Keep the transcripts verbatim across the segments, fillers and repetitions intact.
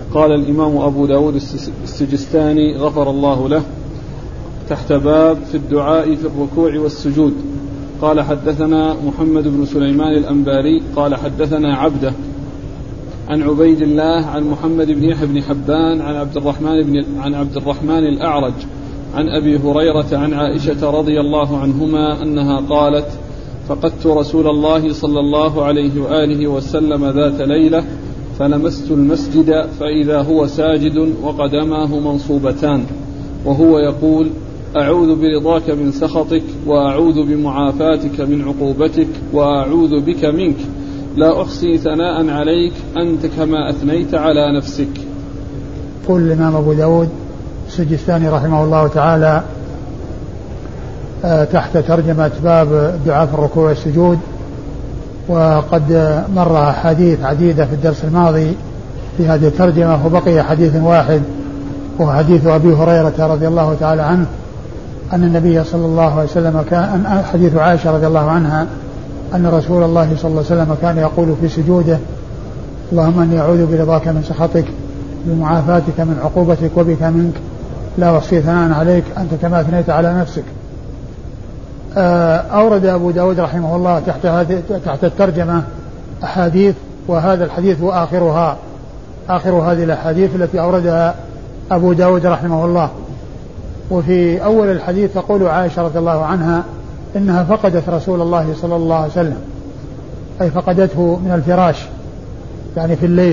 قال الإمام أبو داود السجستاني غفر الله له تحت باب في الدعاء في الركوع والسجود. قال حدثنا محمد بن سليمان الأنباري قال حدثنا عبده عن عبيد الله عن محمد بن يحيى بن حبان عن عبد الرحمن بن عن عبد الرحمن الأعرج عن أبي هريرة عن عائشة رضي الله عنهما أنها قالت فقدت رسول الله صلى الله عليه وآله وسلم ذات ليلة فلمست المسجد فإذا هو ساجد وقدماه منصوبتان وهو يقول أعوذ برضاك من سخطك وأعوذ بمعافاتك من عقوبتك وأعوذ بك منك لا أحصي ثناء عليك أنت كما أثنيت على نفسك. قل الإمام أبو داود السجستاني رحمه الله تعالى تحت ترجمة باب الدعاء في الركوع والسجود، وقد مر حديث عديدة في الدرس الماضي في هذه الترجمة، وبقي حديث واحد وهو حديث أبي هريرة رضي الله تعالى عنه أن النبي صلى الله عليه وسلم كان حديث عائشة رضي الله عنها أن رسول الله صلى الله عليه وسلم كان يقول في سجوده اللهم أني أعوذ برضاك من سخطك بمعافاتك من عقوبتك وبك منك لا أحصي ثناء عليك أنت كما أثنيت على نفسك. أورد أبو داود رحمه الله تحت, تحت الترجمة أحاديث، وهذا الحديث هو آخرها آخر هذه الأحاديث التي أوردها أبو داود رحمه الله. وفي أول الحديث تقول عائشة رضي الله عنها إنها فقدت رسول الله صلى الله عليه وسلم، أي فقدته من الفراش يعني في الليل،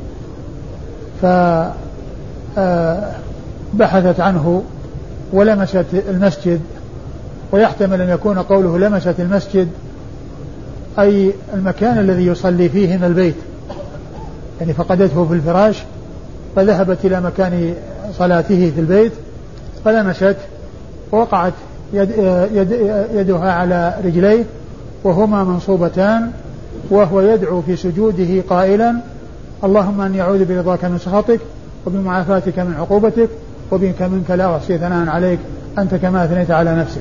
فبحثت عنه ولمست المسجد، ويحتمل أن يكون قوله لمست المسجد أي المكان الذي يصلي فيه من البيت، يعني فقدته في الفراش فذهبت إلى مكان صلاته في البيت فلمست ووقعت يد يد يدها على رجليه وهما منصوبتان، وهو يدعو في سجوده قائلا اللهم أني أعوذ برضاك من سخطك وبمعافاتك من عقوبتك وبك منك لا أحصي ثناء عليك أنت كما أثنيت على نفسك.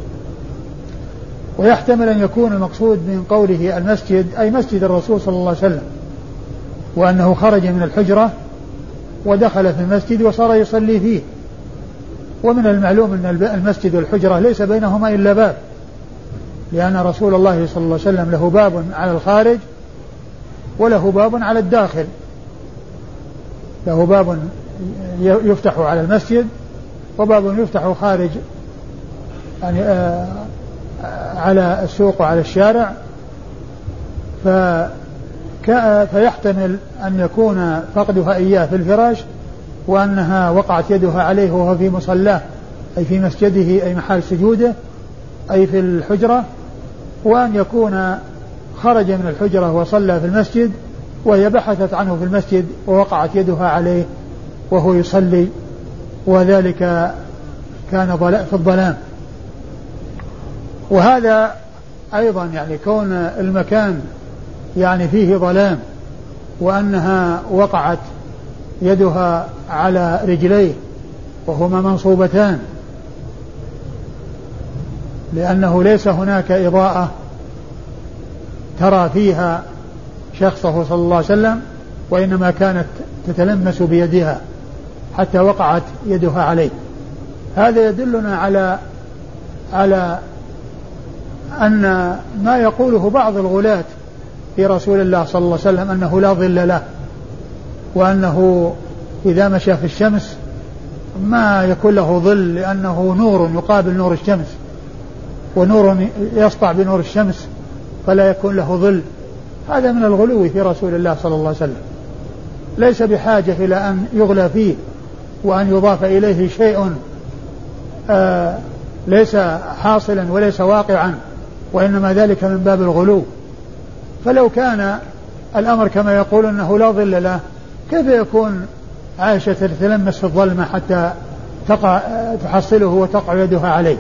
ويحتمل أن يكون المقصود من قوله المسجد أي مسجد الرسول صلى الله عليه وسلم، وأنه خرج من الحجرة ودخل في المسجد وصار يصلي فيه، ومن المعلوم أن المسجد والحجرة ليس بينهما إلا باب، لأن رسول الله صلى الله عليه وسلم له باب على الخارج وله باب على الداخل، له باب يفتح على المسجد وباب يفتح خارج يعني آه على السوق وعلى الشارع، فيحتمل أن يكون فقدها إياه في الفراش وأنها وقعت يدها عليه وهو في مصلاه أي في مسجده أي محل سجوده أي في الحجرة، وأن يكون خرج من الحجرة وصلى في المسجد وهي بحثت عنه في المسجد ووقعت يدها عليه وهو يصلي، وذلك كان في الظلام. وهذا أيضا يعني كون المكان يعني فيه ظلام وأنها وقعت يدها على رجليه وهما منصوبتان، لأنه ليس هناك إضاءة ترى فيها شخصه صلى الله عليه وسلم، وإنما كانت تتلمس بيدها حتى وقعت يدها عليه. هذا يدلنا على على أن ما يقوله بعض الغلاة في رسول الله صلى الله عليه وسلم أنه لا ظل له، وأنه إذا مشى في الشمس ما يكون له ظل لأنه نور يقابل نور الشمس، ونور يسطع بنور الشمس فلا يكون له ظل. هذا من الغلو في رسول الله صلى الله عليه وسلم، ليس بحاجة إلى أن يغلى فيه وأن يضاف إليه شيء آه ليس حاصلا وليس واقعا، وإنما ذلك من باب الغلو. فلو كان الأمر كما يقول أنه لا ظل له، كيف يكون عائشة تتلمس في الظلمة حتى تقع تحصله وتقع يدها عليه؟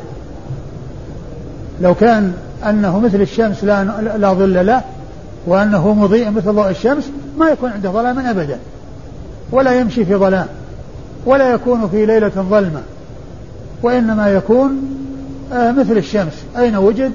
لو كان أنه مثل الشمس لا, لا ظل له وأنه مضيء مثل ضوء الشمس ما يكون عنده ظلام أبدا، ولا يمشي في ظلام، ولا يكون في ليلة ظلمة، وإنما يكون مثل الشمس أين وجد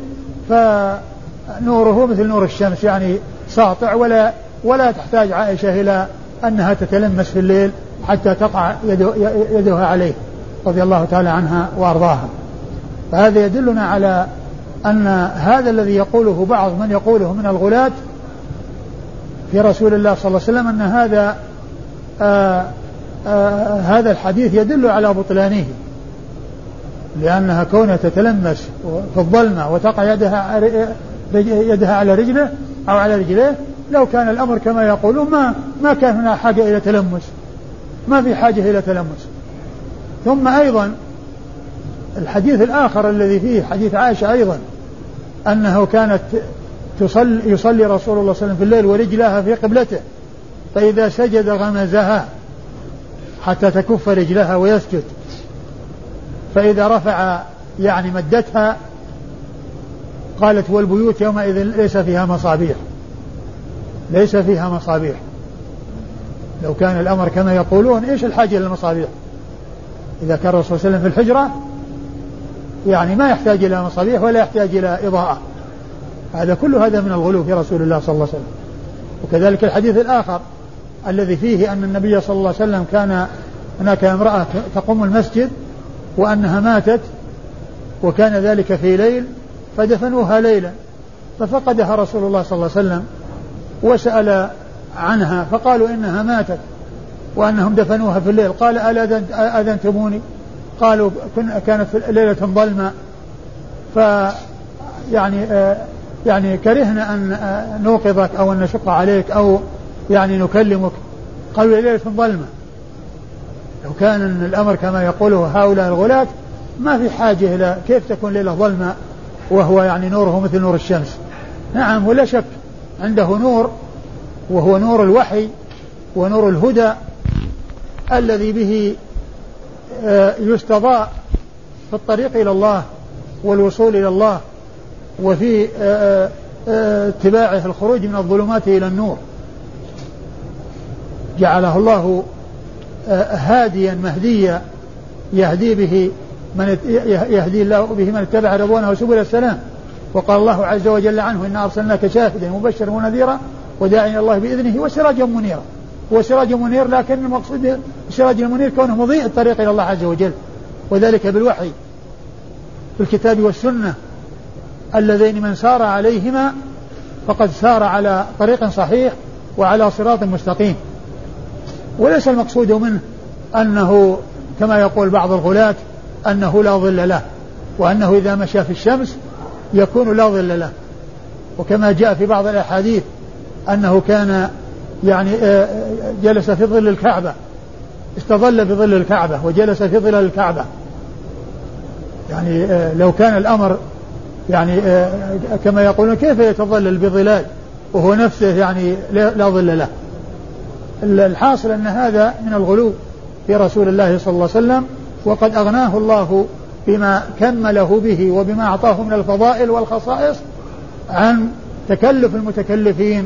فنوره مثل نور الشمس يعني ساطع، ولا ولا تحتاج عائشة إلى أنها تتلمس في الليل حتى تقع يدها عليه رضي الله تعالى عنها وأرضاها. فهذا يدلنا على أن هذا الذي يقوله بعض من يقوله من الغلاة في رسول الله صلى الله عليه وسلم أن هذا آآ آآ هذا الحديث يدل على بطلانه، لأنها كونها تتلمس في الظلمة وتقع يدها يدها على رجله أو على رجليه، لو كان الأمر كما يقولون ما ما كان هنا حاجة إلى تلمس، ما في حاجة إلى تلمس. ثم أيضا الحديث الآخر الذي فيه حديث عائشة أيضا أنه كانت تصلي يصلي رسول الله صلى الله عليه وسلم في الليل ورجلها في قبلته، فإذا سجد غمزها حتى تكف رجلها ويسجد، فإذا رفع يعني مدتها. قالت والبيوت يومئذ ليس فيها مصابيح، ليس فيها مصابيح. لو كان الأمر كما يقولون إيش الحاجة للمصابيح؟ إذا كان الرسول صلى الله عليه وسلم في الحجرة يعني ما يحتاج إلى مصابيح ولا يحتاج إلى إضاءة. هذا كل هذا من الغلو في رسول الله صلى الله عليه وسلم. وكذلك الحديث الآخر الذي فيه أن النبي صلى الله عليه وسلم كان هناك امرأة تقوم المسجد وأنها ماتت، وكان ذلك في ليل فدفنوها ليلا، ففقدها رسول الله صلى الله عليه وسلم وسأل عنها فقالوا إنها ماتت وأنهم دفنوها في الليل. قال ألا أذنتموني؟ قالوا كانت ليلة ظلمة فيعني يعني كرهنا أن نوقظك أو أن نشق عليك أو يعني نكلمك. قالوا ليلة ظلمة. لو كان الأمر كما يقوله هؤلاء الغلاة ما في حاجة إلى كيف تكون ليلة ظلمة وهو يعني نوره مثل نور الشمس. نعم ولا شك عنده نور، وهو نور الوحي ونور الهدى الذي به يستضاء في الطريق إلى الله والوصول إلى الله، وفي اتباعه الخروج من الظلمات إلى النور. جعله الله هاديا مهديا يهدي به من يهدي الله به من اتبع رضوانه سبل السلام. وقال الله عز وجل عنه إنا أرسلناك شاهدا مبشرا ونذيرا وداعيا الله بإذنه وسراجا منيرا. هو سراج منير، لكن المقصود السراج المنير كونه مضيء الطريق إلى الله عز وجل، وذلك بالوحي في الكتاب والسنة اللذين من سار عليهما فقد سار على طريق صحيح وعلى صراط مستقيم. وليس المقصود منه أنه كما يقول بعض الغلاة أنه لا ظل له، وأنه إذا مشى في الشمس يكون لا ظل له. وكما جاء في بعض الأحاديث أنه كان يعني جلس في ظل الكعبة، استظل في ظل الكعبة وجلس في ظل الكعبة. يعني لو كان الأمر يعني كما يقولون كيف يتظلل بظلال وهو نفسه يعني لا ظل له. الحاصل أن هذا من الغلو في رسول الله صلى الله عليه وسلم، وقد أغناه الله بما كمله به وبما أعطاه من الفضائل والخصائص عن تكلف المتكلفين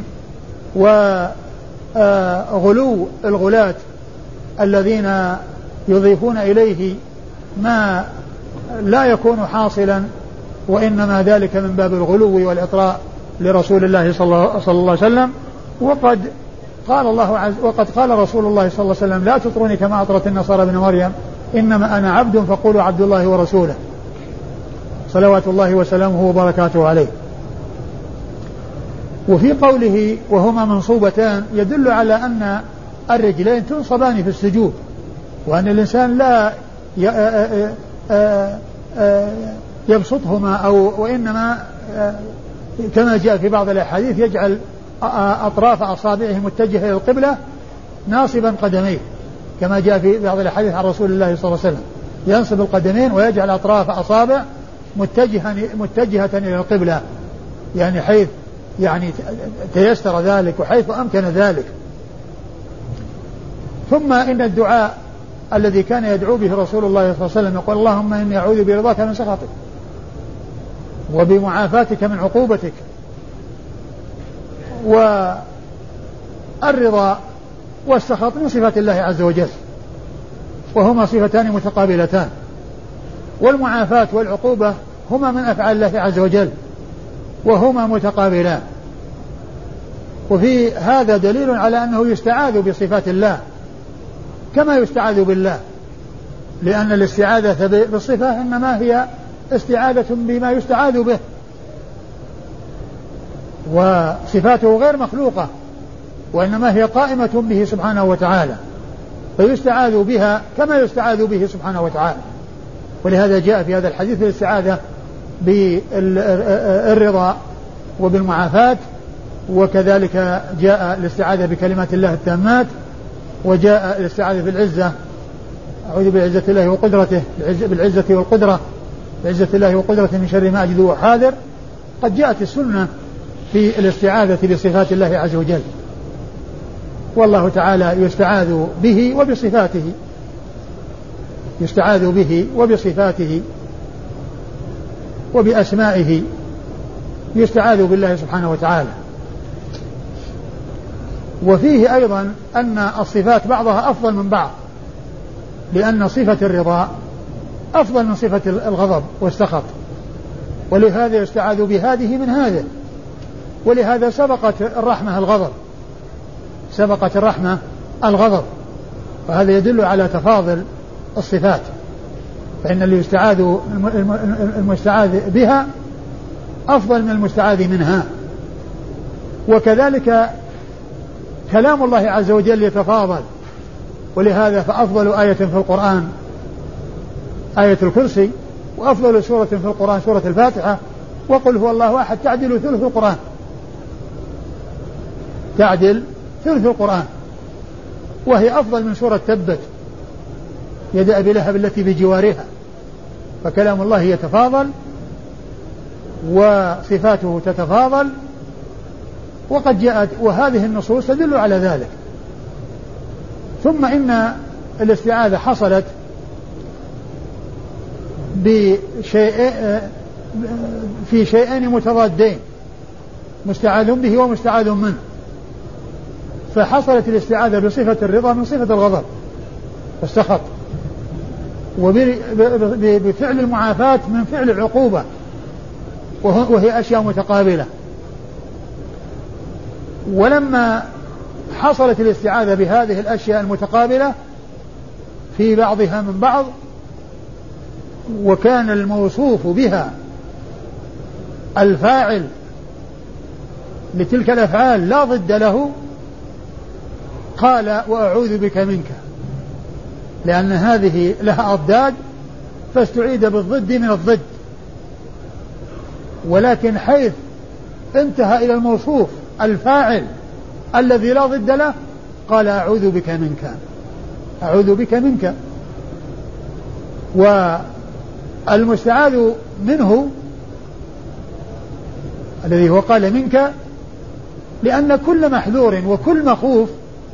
وغلو الغلاة الذين يضيفون إليه ما لا يكون حاصلا، وإنما ذلك من باب الغلو والإطراء لرسول الله صلى الله عليه وسلم. وقد قال الله عز وقد قال رسول الله صلى الله عليه وسلم لا تطروني كما أطرت النصارى ابن مريم إنما أنا عبد فقولوا عبد الله ورسوله صلوات الله وسلامه وبركاته عليه. وفي قوله وهما منصوبتان يدل على أن الرجلين تنصبان في السجود، وأن الإنسان لا يبسطهما أو وإنما كما جاء في بعض الأحاديث يجعل أطراف أصابعه متجهة إلى القبلة ناصبا قدميه، كما جاء في بعض الأحاديث عن رسول الله صلى الله عليه وسلم ينصب القدمين ويجعل أطراف أصابع متجهة متجهة إلى القبلة، يعني حيث يعني تيسر ذلك وحيث أمكن ذلك. ثم إن الدعاء الذي كان يدعو به رسول الله صلى الله عليه وسلم يقول اللهم إني أعوذ برضاك من سخطك وبمعافاتك من عقوبتك. والرضا والسخط من صفات الله عز وجل، وهما صفتان متقابلتان، والمعافاة والعقوبة هما من أفعال الله عز وجل وهما متقابلان. وفي هذا دليل على أنه يستعاذ بصفات الله كما يستعاذ بالله، لأن الاستعاذة بالصفة إنما هي استعاذة بما يستعاذ به، وصفاته غير مخلوقة وإنما هي قائمة به سبحانه وتعالى، فيستعاذ بها كما يستعاذ به سبحانه وتعالى. ولهذا جاء في هذا الحديث الاستعاذة بالرضا وبالمعافاة، وكذلك جاء الاستعاذة بكلمات الله التامات، وجاء الاستعاذة بالعزة، أعوذ بعزة الله وقدرته، بالعزة والقدرة، بعزة الله وقدرته من شر ما أجد وحاذر. قد جاءت السنة في الاستعاذة بصفات الله عز وجل، والله تعالى يستعاذ به وبصفاته، يستعاذ به وبصفاته وبأسمائه، يستعاذ بالله سبحانه وتعالى. وفيه أيضا أن الصفات بعضها أفضل من بعض، لأن صفة الرضا أفضل من صفة الغضب والسخط، ولهذا يستعاذ بهذه من هذا، ولهذا سبقت الرحمة الغضب، سبقت الرحمة الغضب، وهذا يدل على تفاضل الصفات، فإن اللي يستعاذ المستعاذ بها أفضل من المستعاذ منها. وكذلك كلام الله عز وجل يتفاضل، ولهذا فأفضل آية في القرآن آية الكرسي، وأفضل سورة في القرآن سورة الفاتحة، وقل هو الله أحد تعدل ثلث القرآن، تعدل ثلث القرآن، وهي أفضل من سورة تبت يد أبي لهب التي بجوارها. فكلام الله يتفاضل وصفاته تتفاضل، وقد جاءت وهذه النصوص تدل على ذلك. ثم إن الاستعاذة حصلت بشيء في شيئين متضادين، مستعاذ به ومستعاذ منه، فحصلت الاستعاذة بصفة الرضا من صفة الغضب والسخط، وبفعل المعافاة من فعل العقوبة، وهي أشياء متقابلة. ولما حصلت الاستعاذة بهذه الأشياء المتقابلة في بعضها من بعض، وكان الموصوف بها الفاعل لتلك الأفعال لا ضد له، قال وأعوذ بك منك، لأن هذه لها أضداد فاستعيد بالضد من الضد، ولكن حيث انتهى إلى الموصوف الفاعل الذي لا ضد له قال أعوذ بك منك، أعوذ بك منك. والمستعاذ منه الذي هو قال منك، لأن كل محذور وكل مخوف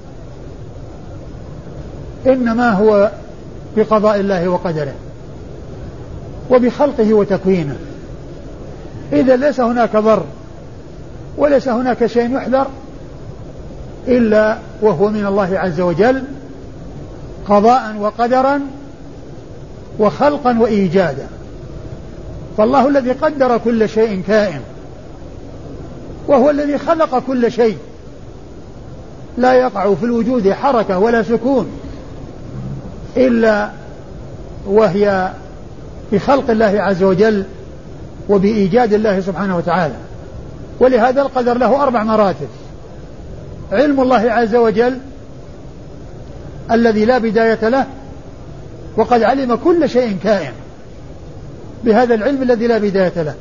إنما هو بقضاء الله وقدره وبخلقه وتكوينه، إذا ليس هناك ضر وليس هناك شيء يحذر إلا وهو من الله عز وجل قضاء وقدرا وخلقا وإيجادا. فالله الذي قدر كل شيء كائن، وهو الذي خلق كل شيء، لا يقع في الوجود حركة ولا سكون إلا وهي بخلق الله عز وجل وبإيجاد الله سبحانه وتعالى. ولهذا القدر له أربع مراتب: علم الله عز وجل الذي لا بداية له، وقد علم كل شيء كائن بهذا العلم الذي لا بداية له،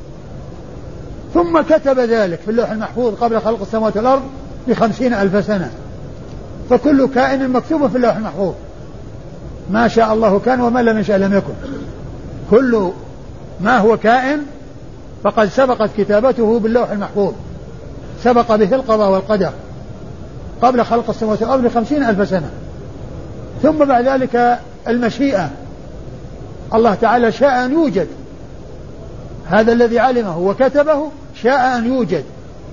ثم كتب ذلك في اللوح المحفوظ قبل خلق السماوات والأرض بخمسين ألف سنة، فكل كائن مكتوب في اللوح المحفوظ، ما شاء الله كان وما لم يشاء لم يكن. كل ما هو كائن فقد سبقت كتابته باللوح المحفوظ، سبق به القضاء والقدر قبل خلق السماوات والأرض بخمسين ألف سنة. ثم بعد ذلك المشيئة، الله تعالى شاء أن يوجد، هذا الذي علمه وكتبه شاء أن يوجد.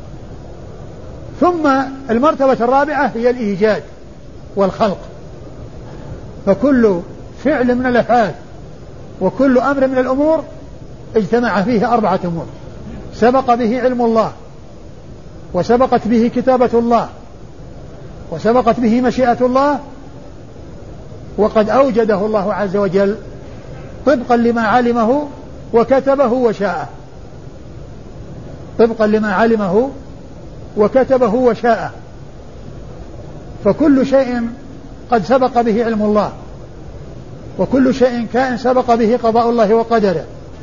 ثم المرتبة الرابعة هي الإيجاد والخلق، فكل فعل من الأفعال وكل أمر من الأمور اجتمع فيه أربعة أمور: سبق به علم الله، وسبقت به كتابة الله وسبقت به مشيئة الله، وقد أوجده الله عز وجل طبقا لما علمه وكتبه وشاءه، طبقا لما علمه وكتبه وشاءه. فكل شيء قد سبق به علم الله، وكل شيء كائن سبق به قضاء الله وقدره،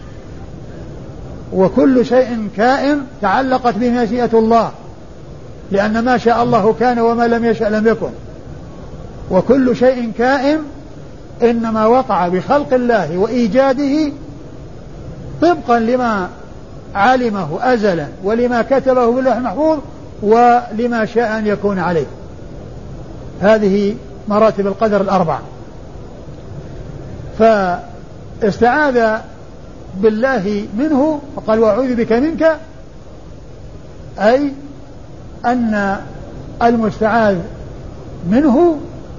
وكل شيء كائن تعلقت به مشيئة الله، لأن ما شاء الله كان وما لم يشأ لم يكن. وكل شيء كائن إنما وقع بخلق الله وإيجاده طبقا لما علمه أزلا ولما كتبه باللوح المحفوظ ولما شاء أن يكون عليه. هذه مراتب القدر الأربع. فاستعاذ بالله منه وقال وأعوذ بك منك، أي أن المستعاذ منه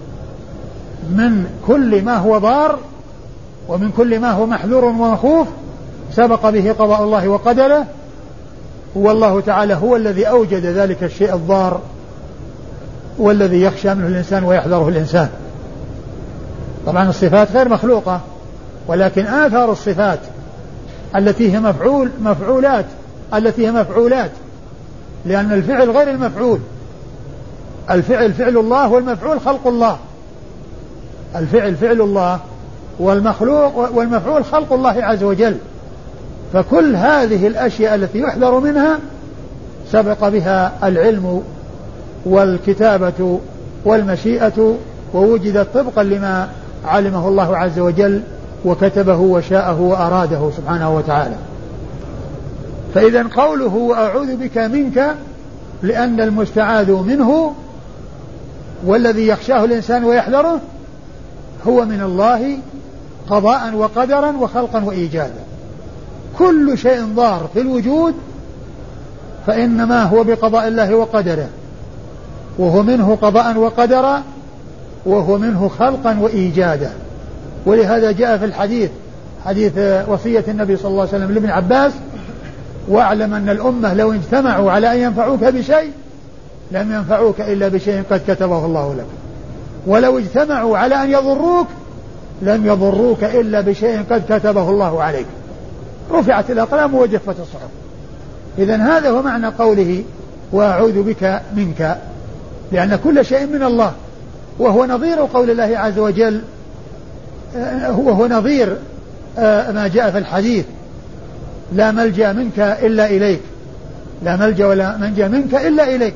من كل ما هو ضار ومن كل ما هو محذور ومخوف سبق به قضاء الله وقدره، والله تعالى هو الذي أوجد ذلك الشيء الضار والذي يخشى منه الإنسان ويحذره الإنسان. طبعا الصفات غير مخلوقة، ولكن آثار الصفات التي هي مفعول مفعولات التي هي مفعولات، لأن الفعل غير المفعول. الفعل فعل الله والمفعول خلق الله. الفعل فعل الله والمخلوق والمفعول خلق الله عز وجل. فكل هذه الأشياء التي يحذر منها سبق بها العلم والكتابة والمشيئة، ووجدت طبقا لما علمه الله عز وجل وكتبه وشاءه وأراده سبحانه وتعالى. فإذا قوله وأعوذ بك منك، لأن المستعاذ منه والذي يخشاه الإنسان ويحذره هو من الله قضاء وقدرا وخلقا وإيجادا. كل شيء ضار في الوجود فإنما هو بقضاء الله وقدره، وهو منه قضاء وقدرا، وهو منه خلقا وإيجادا. ولهذا جاء في الحديث حديث وصية النبي صلى الله عليه وسلم لابن عباس: واعلم أن الأمة لو اجتمعوا على أن ينفعوك بشيء لم ينفعوك إلا بشيء قد كتبه الله لك، ولو اجتمعوا على أن يضروك لم يضروك إلا بشيء قد كتبه الله عليك. رفعت الأقلام وجفت الصحف. إذن هذا هو معنى قوله وأعوذ بك منك، لأن كل شيء من الله، وهو نظير قول الله عز وجل، وهو نظير ما جاء في الحديث: لا ملجأ منك إلا إليك، لا ملجأ ولا منجأ منك إلا إليك،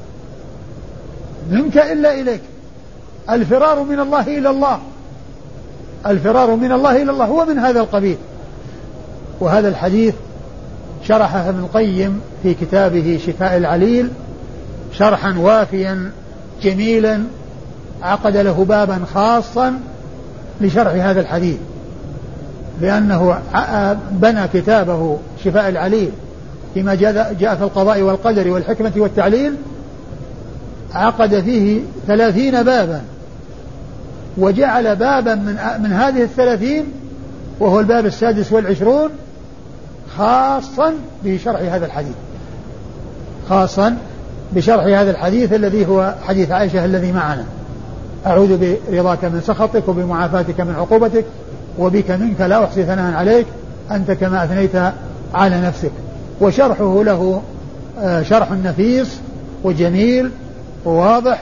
منك إلا إليك. الفرار من الله إلى الله، الفرار من الله إلى الله هو من هذا القبيل. وهذا الحديث شرحه ابن القيم في كتابه شفاء العليل شرحا وافيا جميلا، عقد له بابا خاصا لشرح هذا الحديث، لأنه بنى كتابه شفاء العليل فيما جاء في القضاء والقدر والحكمة والتعليل، عقد فيه ثلاثين بابا، وجعل بابا من, من هذه الثلاثين وهو الباب السادس والعشرون خاصا بشرح هذا الحديث، خاصا بشرح هذا الحديث الذي هو حديث عائشة الذي معنا: أعوذ برضاك من سخطك وبمعافاتك من عقوبتك وبك منك لا أحصي ثناء عليك أنت كما أثنيت على نفسك. وشرحه له شرح نفيس وجميل وواضح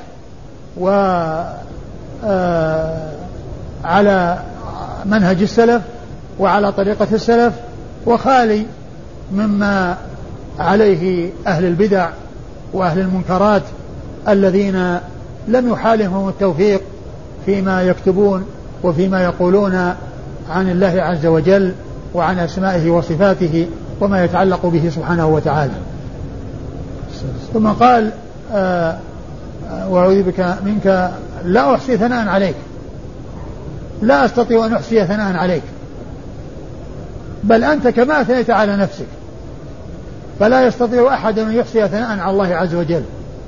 وعلى منهج السلف وعلى طريقة السلف، وخالي مما عليه أهل البدع وأهل المنكرات الذين لم يحالهم التوفيق فيما يكتبون وفيما يقولون عن الله عز وجل وعن أسمائه وصفاته وما يتعلق به سبحانه وتعالى. ثم قال آه وأعوذ بك منك لا أحصي ثناء عليك، لا أستطيع أن أحصي ثناء عليك، بل أنت كما أثنيت على نفسك، فلا يستطيع أحد أن يحصي ثناء على الله عز وجل.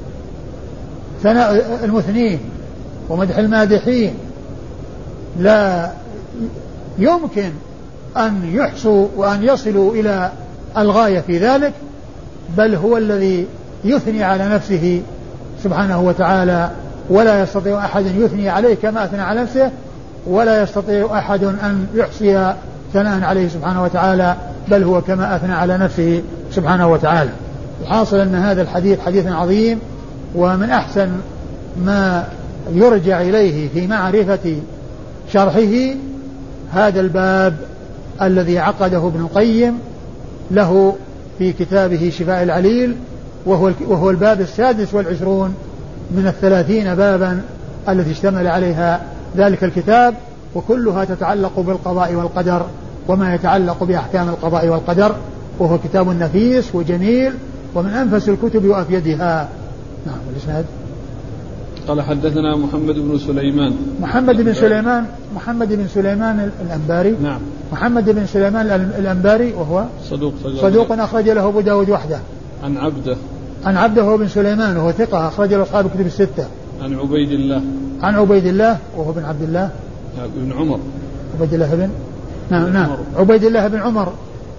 ثناء المثنين ومدح المادحين لا يمكن أن يحصوا وأن يصلوا إلى الغاية في ذلك، بل هو الذي يثني على نفسه سبحانه وتعالى، ولا يستطيع أحد يثني عليه كما أثنى على نفسه، ولا يستطيع أحد أن يحصي ثناء عليه سبحانه وتعالى، بل هو كما أثنى على نفسه سبحانه وتعالى. الحاصل أن هذا الحديث حديث عظيم، ومن أحسن ما يرجع إليه في معرفة شرحه هذا الباب الذي عقده ابن القيم له في كتابه شفاء العليل، وهو وهو الباب السادس والعشرون من الثلاثين بابا التي اشتمل عليها ذلك الكتاب، وكلها تتعلق بالقضاء والقدر وما يتعلق بأحكام القضاء والقدر، وهو كتاب نفيس وجميل ومن أنفس الكتب وأفيدها. نعم. والإسناد قال حدثنا محمد بن سليمان محمد بن سليمان محمد بن سليمان الأنباري. نعم. محمد بن سليمان الأنباري وهو صدوق صدوق أخرج له أبو داود وحده. عن عبده عن عبده بن سليمان وهو ثقة أخرج له أصحاب الكتب الستة. عن عبيد الله عن عبيد الله وهو بن عبد الله بن عمر عبيد الله بن نعم نعم عبيد الله بن عمر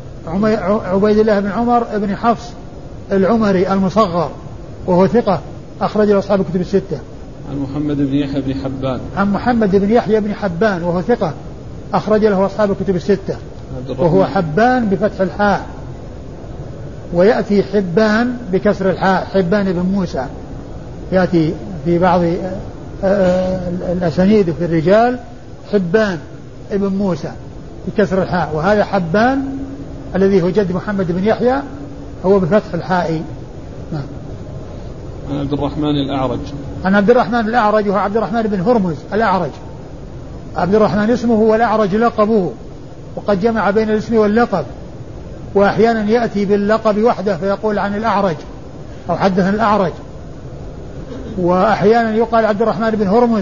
عبيد الله بن عمر بن حفص العمري المصغر وهو ثقة أخرج له أصحاب الكتب الستة. عن محمد بن يحيى بن حبان عن محمد بن يحيى بن حبان وهو ثقة أخرج له أصحاب الكتب الستة، وهو حبان بفتح الحاء، ويأتي حبان بكسر الحاء، حبان بن موسى، يأتي في بعض الأسانيد في الرجال حبان ابن موسى بكسر الحاء، وهذا حبان الذي هو جد محمد بن يحيى هو بفتح الحاء. نعم. عن عبد الرحمن الأعرج عن عبد الرحمن الأعرج وهو عبد الرحمن بن هرمز الأعرج. عبد الرحمن اسمه والأعرج لقبه، وقد جمع بين الاسم واللقب، وأحيانا يأتي باللقب وحده فيقول عن الأعرج أو حدثنا الأعرج، وأحيانا يقال عبد الرحمن بن هرمز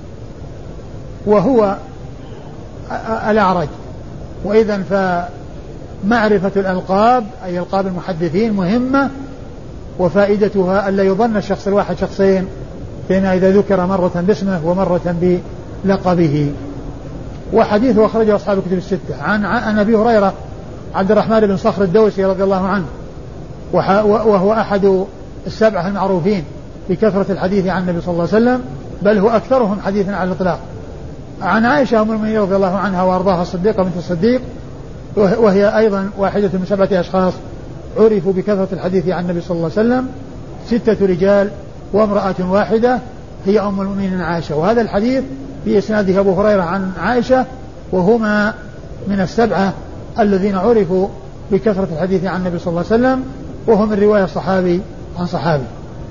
وهو الأعرج. وإذن فمعرفة الألقاب أي ألقاب المحدثين مهمة، وفائدتها ألا يظن الشخص الواحد شخصين، فيما إذا ذكر مرة باسمه ومرة بلقبه. وحديثه أخرجه أصحاب الكتب الستة. عن عن أبي هريرة عبد الرحمن بن صخر الدوسي رضي الله عنه، وهو أحد السبعة المعروفين بكثرة الحديث عن النبي صلى الله عليه وسلم، بل هو أكثرهم حديثا على الإطلاق. عن عائشة أم المؤمنين رضي الله عنها وأرضاها الصديقة بنت الصديق، وهي أيضا واحدة من سبعة أشخاص عرفوا بكثرة الحديث عن النبي صلى الله عليه وسلم، ستة رجال وامرأة واحدة هي أم المؤمنين عائشة. وهذا الحديث في إسناده أبو هريرة عن عائشة، وهما من السبعة الذين عرفوا بكثرة الحديث عن النبي صلى الله عليه وسلم، وهو من رواية صحابي عن صحابي.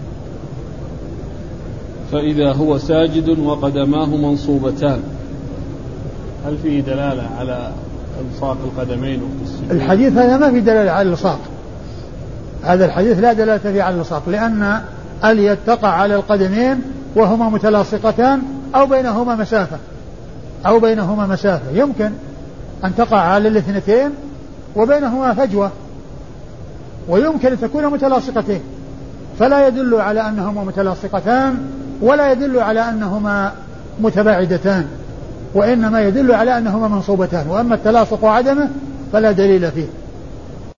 فإذا هو ساجد وقدماه منصوبتان، هل فيه دلالة على إلصاق القدمين في السجود؟ الحديث هذا ما في دلالة على الإلصاق، هذا الحديث لا دلالة فيه على الإلصاق، لأن اليد تقع على القدمين وهما متلاصقتان أو بينهما مسافة أو بينهما مسافة يمكن أن تقع على الاثنتين وبينهما فجوة، ويمكن أن تكون متلاصقتين، فلا يدل على أنهما متلاصقتان ولا يدل على أنهما متباعدتان، وإنما يدل على أنهما منصوبتان، وأما التلاصق وعدمه فلا دليل فيه.